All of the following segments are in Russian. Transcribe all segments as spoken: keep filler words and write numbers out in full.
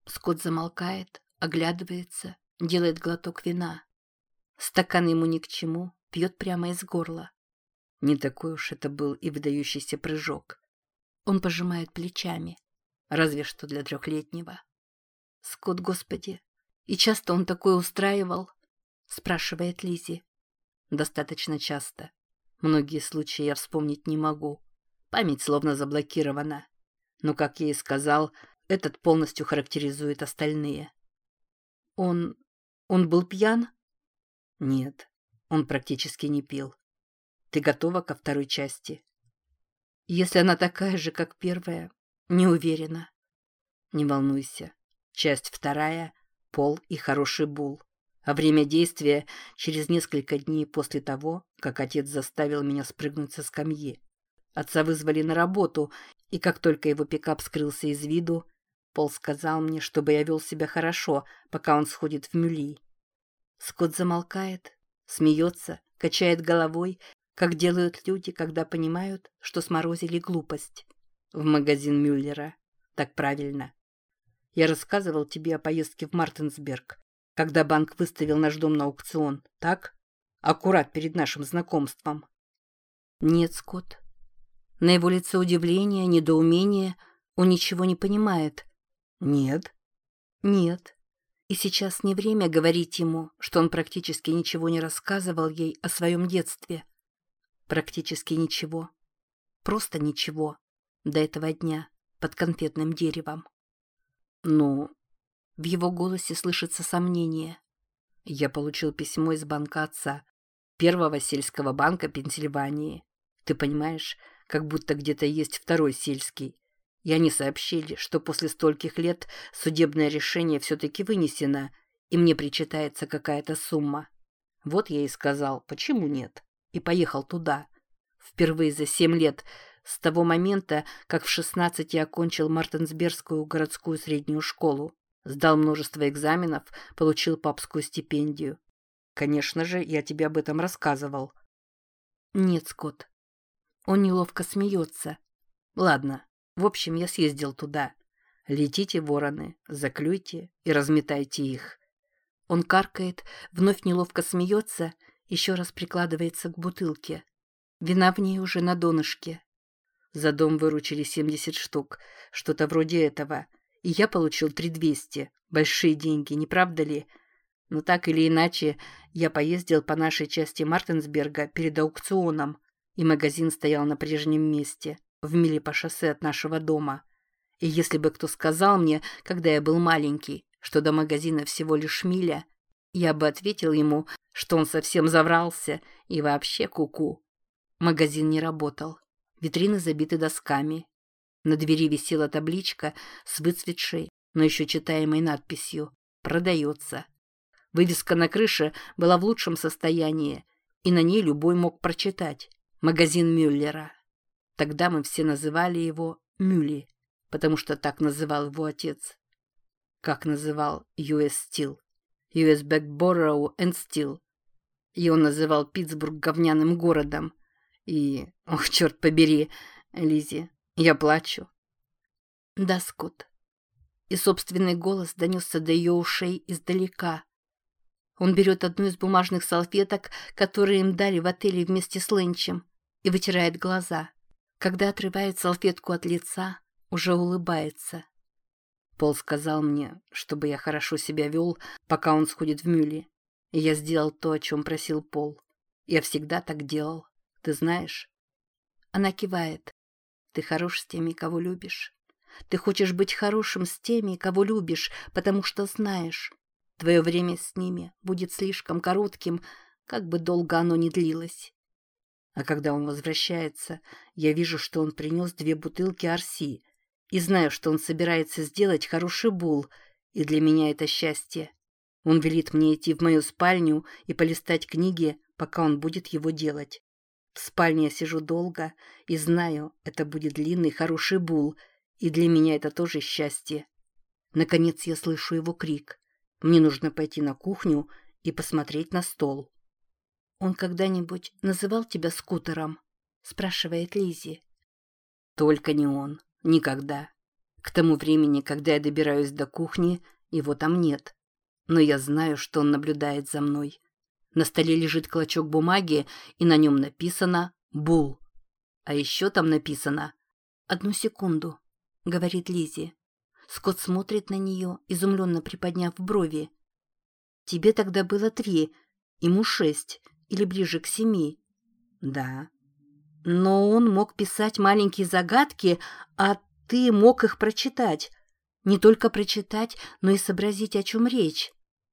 Скотт замолкает, оглядывается, делает глоток вина. Стакан ему ни к чему, пьет прямо из горла. Не такой уж это был и выдающийся прыжок. Он пожимает плечами, разве что для трехлетнего. Скотт, господи, и часто он такое устраивал? Спрашивает Лиззи. Достаточно часто. Многие случаи я вспомнить не могу. Память словно заблокирована. Но, как я и сказал, этот полностью характеризует остальные. Он... он был пьян? Нет, он практически не пил. Ты готова ко второй части? Если она такая же, как первая, не уверена. Не волнуйся. Часть вторая — Пол и хороший Бул. А время действия через несколько дней после того, как отец заставил меня спрыгнуть со скамьи. Отца вызвали на работу, и как только его пикап скрылся из виду, Пол сказал мне, чтобы я вел себя хорошо, пока он сходит в Мюли. Скотт замолкает, смеется, качает головой, как делают люди, когда понимают, что сморозили глупость. В магазин Мюллера. Так правильно. Я рассказывал тебе о поездке в Мартенсберг, когда банк выставил наш дом на аукцион, так? Аккурат перед нашим знакомством. Нет, Скотт. На его лице удивление, недоумение. Он ничего не понимает. Нет. Нет. И сейчас не время говорить ему, что он практически ничего не рассказывал ей о своем детстве. Практически ничего. Просто ничего. До этого дня под конфетным деревом. Ну, в его голосе слышится сомнение. Я получил письмо из банка отца, первого сельского банка Пенсильвании. Ты понимаешь, как будто где-то есть второй сельский. И они сообщили, что после стольких лет судебное решение все-таки вынесено, и мне причитается какая-то сумма. Вот я и сказал, почему нет, и поехал туда. Впервые за семь лет, с того момента, как в шестнадцати окончил Мартенсбергскую городскую среднюю школу. Сдал множество экзаменов, получил папскую стипендию. Конечно же, я тебе об этом рассказывал. Нет, Скотт. Он неловко смеется. Ладно, в общем, я съездил туда. Летите, вороны, заклюйте и разметайте их. Он каркает, вновь неловко смеется, еще раз прикладывается к бутылке. Вина в ней уже на донышке. За дом выручили семьдесят штук, что-то вроде этого. И я получил три тысячи двести. Большие деньги, не правда ли? Но так или иначе, я поездил по нашей части Мартенсберга перед аукционом, и магазин стоял на прежнем месте, в миле по шоссе от нашего дома. И если бы кто сказал мне, когда я был маленький, что до магазина всего лишь миля, я бы ответил ему, что он совсем заврался и вообще куку. Магазин не работал. Витрины забиты досками. На двери висела табличка с выцветшей, но еще читаемой надписью «Продается». Вывеска на крыше была в лучшем состоянии, и на ней любой мог прочитать «Магазин Мюллера». Тогда мы все называли его Мюли, потому что так называл его отец. Как называл ю эс Steel, ю эс Backborough and Steel. И он называл Питтсбург говняным городом. И, ох, черт побери, Лиззи, я плачу. Да, Скотт. И собственный голос донесся до ее ушей издалека. Он берет одну из бумажных салфеток, которые им дали в отеле вместе с ленчем, и вытирает глаза. Когда отрывает салфетку от лица, уже улыбается. Пол сказал мне, чтобы я хорошо себя вел, пока он сходит в Мюли. И я сделал то, о чем просил Пол. Я всегда так делал. Ты знаешь? Она кивает. Ты хорош с теми, кого любишь. Ты хочешь быть хорошим с теми, кого любишь, потому что знаешь, твое время с ними будет слишком коротким, как бы долго оно ни длилось. А когда он возвращается, я вижу, что он принес две бутылки Арси, и знаю, что он собирается сделать хороший бул, и для меня это счастье. Он велит мне идти в мою спальню и полистать книги, пока он будет его делать. В спальне я сижу долго и знаю, это будет длинный хороший бул, и для меня это тоже счастье. Наконец я слышу его крик. Мне нужно пойти на кухню и посмотреть на стол. «Он когда-нибудь называл тебя скутером?» — спрашивает Лиззи. «Только не он. Никогда. К тому времени, когда я добираюсь до кухни, его там нет. Но я знаю, что он наблюдает за мной. На столе лежит клочок бумаги, и на нем написано «Бул». А еще там написано «Одну секунду», — говорит Лиззи. Скотт смотрит на нее, изумленно приподняв брови. «Тебе тогда было три, ему шесть, или ближе к семи». «Да». «Но он мог писать маленькие загадки, а ты мог их прочитать. Не только прочитать, но и сообразить, о чем речь».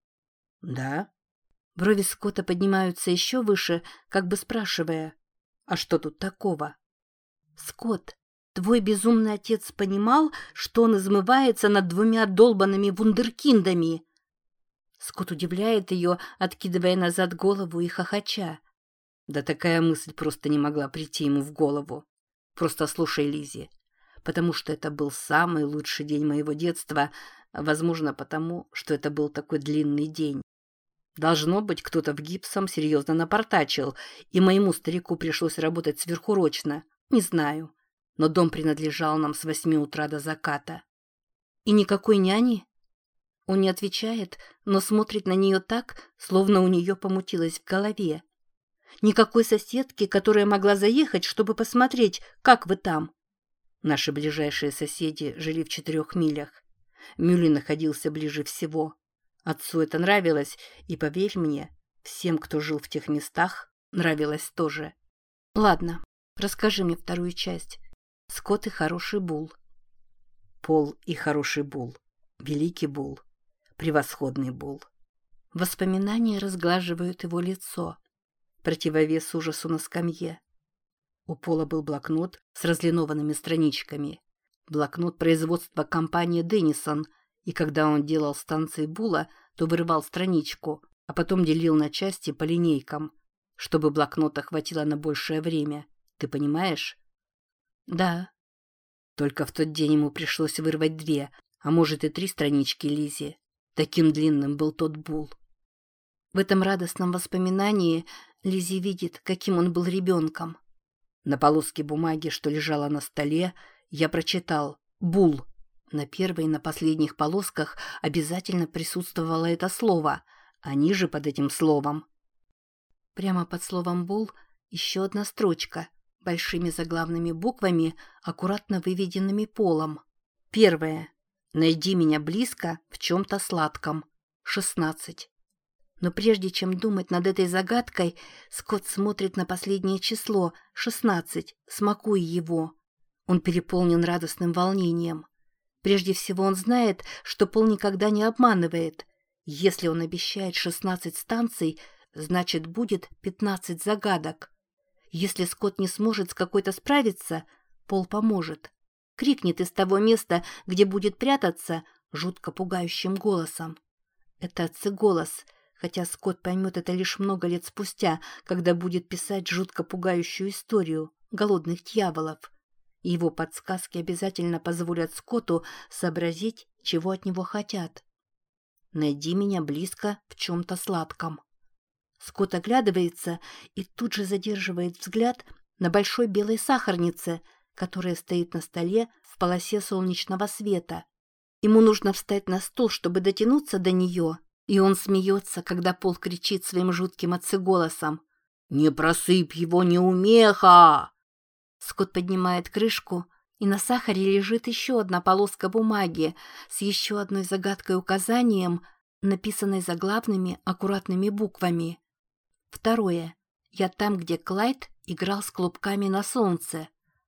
«Да». Брови Скотта поднимаются еще выше, как бы спрашивая, «А что тут такого?» «Скотт, твой безумный отец понимал, что он измывается над двумя долбанными вундеркиндами?» Скотт удивляет ее, откидывая назад голову и хохоча. Да такая мысль просто не могла прийти ему в голову. Просто слушай, Лиззи, потому что это был самый лучший день моего детства, возможно, потому, что это был такой длинный день. Должно быть, кто-то в гипсом серьезно напортачил, и моему старику пришлось работать сверхурочно. Не знаю. Но дом принадлежал нам с восьми утра до заката. И никакой няни? Он не отвечает, но смотрит на нее так, словно у нее помутилось в голове. Никакой соседки, которая могла заехать, чтобы посмотреть, как вы там. Наши ближайшие соседи жили в четырех милях. Мюлли находился ближе всего. Отцу это нравилось, и, поверь мне, всем, кто жил в тех местах, нравилось тоже. Ладно, расскажи мне вторую часть. Скотт и хороший Бул. Пол и хороший Бул. Великий Бул. Превосходный Бул. Воспоминания разглаживают его лицо. Противовес ужасу на скамье. У Пола был блокнот с разлинованными страничками. Блокнот производства компании «Деннисон», и когда он делал станции Була, то вырывал страничку, а потом делил на части по линейкам, чтобы блокнота хватило на большее время. Ты понимаешь? Да. Только в тот день ему пришлось вырвать две, а может и три странички Лиззи. Таким длинным был тот Бул. В этом радостном воспоминании Лиззи видит, каким он был ребенком. На полоске бумаги, что лежала на столе, я прочитал «Бул». На первой и на последних полосках обязательно присутствовало это слово, а ниже под этим словом. Прямо под словом «Бул» еще одна строчка, большими заглавными буквами, аккуратно выведенными Полом. Первое. «Найди меня близко в чем-то сладком. шестнадцать». Но прежде чем думать над этой загадкой, Скотт смотрит на последнее число, шестнадцать, смакуя его. Он переполнен радостным волнением. Прежде всего он знает, что Пол никогда не обманывает. Если он обещает шестнадцать станций, значит будет пятнадцать загадок. Если Скотт не сможет с какой-то справиться, Пол поможет. Крикнет из того места, где будет прятаться, жутко пугающим голосом. Это отцы-голос, хотя Скотт поймет это лишь много лет спустя, когда будет писать жутко пугающую историю голодных дьяволов. И его подсказки обязательно позволят Скотту сообразить, чего от него хотят. «Найди меня близко в чем-то сладком». Скотт оглядывается и тут же задерживает взгляд на большой белой сахарнице, которая стоит на столе в полосе солнечного света. Ему нужно встать на стул, чтобы дотянуться до нее, и он смеется, когда Пол кричит своим жутким отцеголосом: «Не просыпь его, неумеха!» Скотт поднимает крышку, и на сахаре лежит еще одна полоска бумаги с еще одной загадкой-указанием, написанной заглавными аккуратными буквами. Второе. Я там, где Клайд играл с клубками на солнце.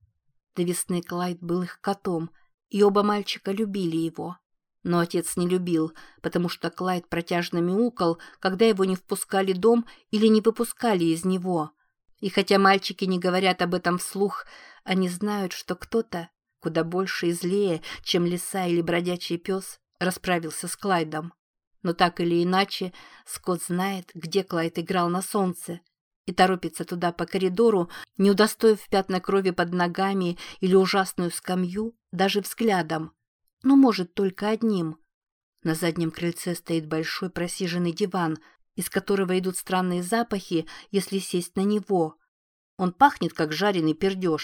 До весны Клайд был их котом, и оба мальчика любили его. Но отец не любил, потому что Клайд протяжно мяукал, когда его не впускали в дом или не выпускали из него. И хотя мальчики не говорят об этом вслух, они знают, что кто-то, куда больше и злее, чем лиса или бродячий пес, расправился с Клайдом. Но так или иначе, Скотт знает, где Клайд играл на солнце, и торопится туда по коридору, не удостоив пятна крови под ногами или ужасную скамью даже взглядом. Ну, может, только одним. На заднем крыльце стоит большой просиженный диван, из которого идут странные запахи, если сесть на него. Он пахнет, как жареный пердеж,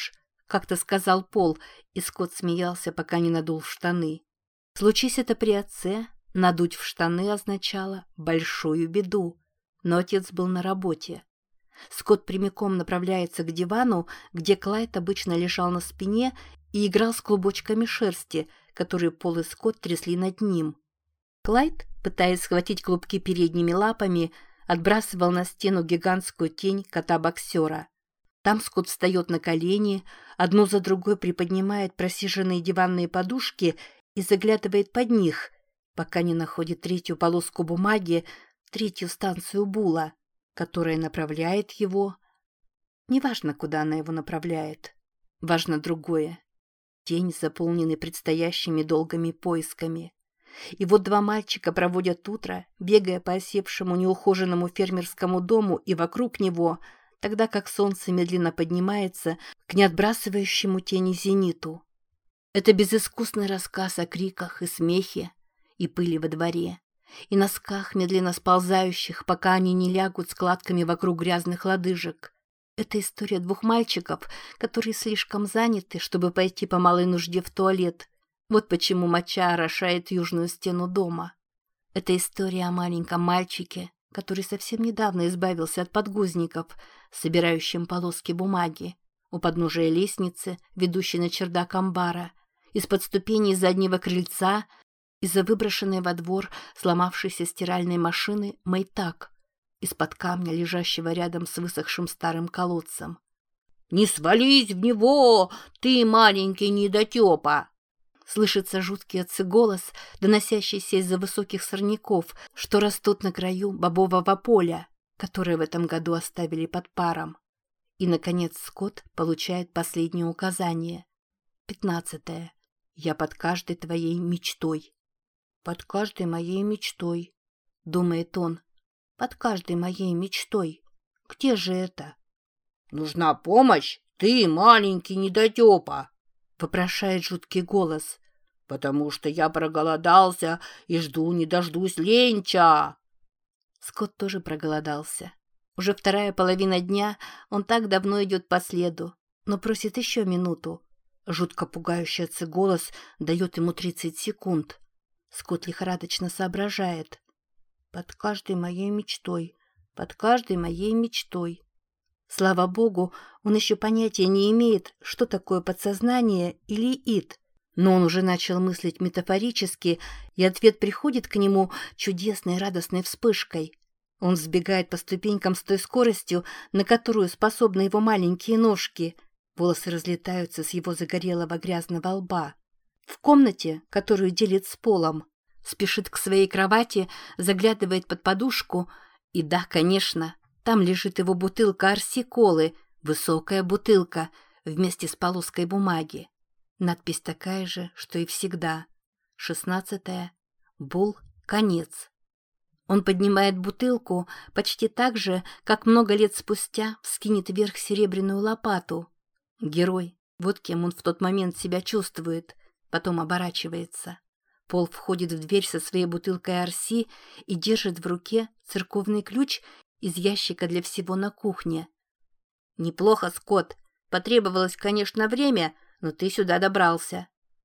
как-то сказал Пол, и Скотт смеялся, пока не надул в штаны. Случись это при отце, надуть в штаны означало большую беду, но отец был на работе. Скотт прямиком направляется к дивану, где Клайд обычно лежал на спине и играл с клубочками шерсти, которые Пол и Скотт трясли над ним. Клайд, пытаясь схватить клубки передними лапами, отбрасывал на стену гигантскую тень кота-боксера. Там Скотт встает на колени, одну за другой приподнимает просиженные диванные подушки и заглядывает под них, пока не находит третью полоску бумаги, третью станцию Була, которая направляет его. Неважно, куда она его направляет. Важно другое. День, заполненный предстоящими долгими поисками. И вот два мальчика проводят утро, бегая по осевшему неухоженному фермерскому дому и вокруг него, тогда как солнце медленно поднимается к неотбрасывающему тени зениту. Это безыскусный рассказ о криках и смехе, и пыли во дворе, и носках, медленно сползающих, пока они не лягут складками вокруг грязных лодыжек. Это история двух мальчиков, которые слишком заняты, чтобы пойти по малой нужде в туалет. Вот почему моча орошает южную стену дома. Это история о маленьком мальчике, который совсем недавно избавился от подгузников, собирающим полоски бумаги, у подножия лестницы, ведущей на чердак амбара, из-под ступеней заднего крыльца, из-за выброшенной во двор сломавшейся стиральной машины «Мэйтак», из-под камня, лежащего рядом с высохшим старым колодцем. «Не свались в него, ты маленький недотепа!» Слышится жуткий отцы-голос, доносящийся из-за высоких сорняков, что растут на краю бобового поля, которое в этом году оставили под паром. И, наконец, Скотт получает последнее указание. Пятнадцатое. «Я под каждой твоей мечтой». «Под каждой моей мечтой», — думает он. «Под каждой моей мечтой. Где же это?» «Нужна помощь? Ты маленький недотепа!» — вопрошает жуткий голос. «Потому что я проголодался и жду не дождусь ленча». Скотт тоже проголодался. Уже вторая половина дня, он так давно идет по следу, но просит еще минуту. Жутко пугающий отцы голос дает ему тридцать секунд. Скотт лихорадочно соображает. «Под каждой моей мечтой, под каждой моей мечтой». Слава богу, он еще понятия не имеет, что такое подсознание или ид. Но он уже начал мыслить метафорически, и ответ приходит к нему чудесной радостной вспышкой. Он взбегает по ступенькам с той скоростью, на которую способны его маленькие ножки. Волосы разлетаются с его загорелого грязного лба. В комнате, которую делит с Полом, спешит к своей кровати, заглядывает под подушку, и да, конечно, там лежит его бутылка арси-колы, высокая бутылка, вместе с полоской бумаги. Надпись такая же, что и всегда. Шестнадцатое. Бул. Конец. Он поднимает бутылку почти так же, как много лет спустя вскинет вверх серебряную лопату. Герой. Вот кем он в тот момент себя чувствует. Потом оборачивается. Пол входит в дверь со своей бутылкой арси и держит в руке церковный ключ из ящика для всего на кухне. «Неплохо, Скотт. Потребовалось, конечно, время, но ты сюда добрался».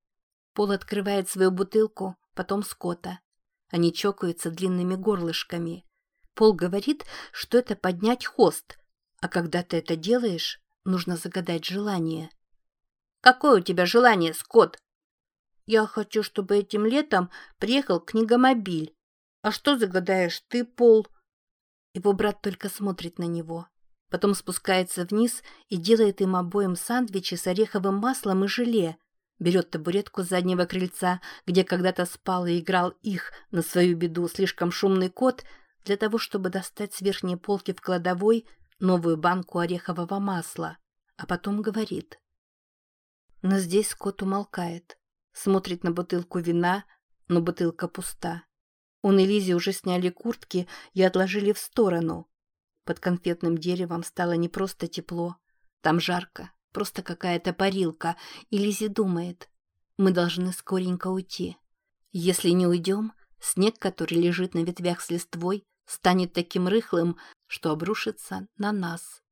Пол открывает свою бутылку, потом Скотта. Они чокаются длинными горлышками. Пол говорит, что это поднять хост, а когда ты это делаешь, нужно загадать желание. «Какое у тебя желание, Скотт?» «Я хочу, чтобы этим летом приехал книгомобиль. А что загадаешь ты, Пол?» Его брат только смотрит на него. Потом спускается вниз и делает им обоим сандвичи с ореховым маслом и желе. Берет табуретку с заднего крыльца, где когда-то спал и играл их, на свою беду, слишком шумный кот, для того, чтобы достать с верхней полки в кладовой новую банку орехового масла. А потом говорит. Но здесь кот умолкает. Смотрит на бутылку вина, но бутылка пуста. Он и Лизи уже сняли куртки и отложили в сторону. Под конфетным деревом стало не просто тепло. Там жарко, просто какая-то парилка. И Лизи думает, мы должны скоренько уйти. Если не уйдем, снег, который лежит на ветвях с листвой, станет таким рыхлым, что обрушится на нас.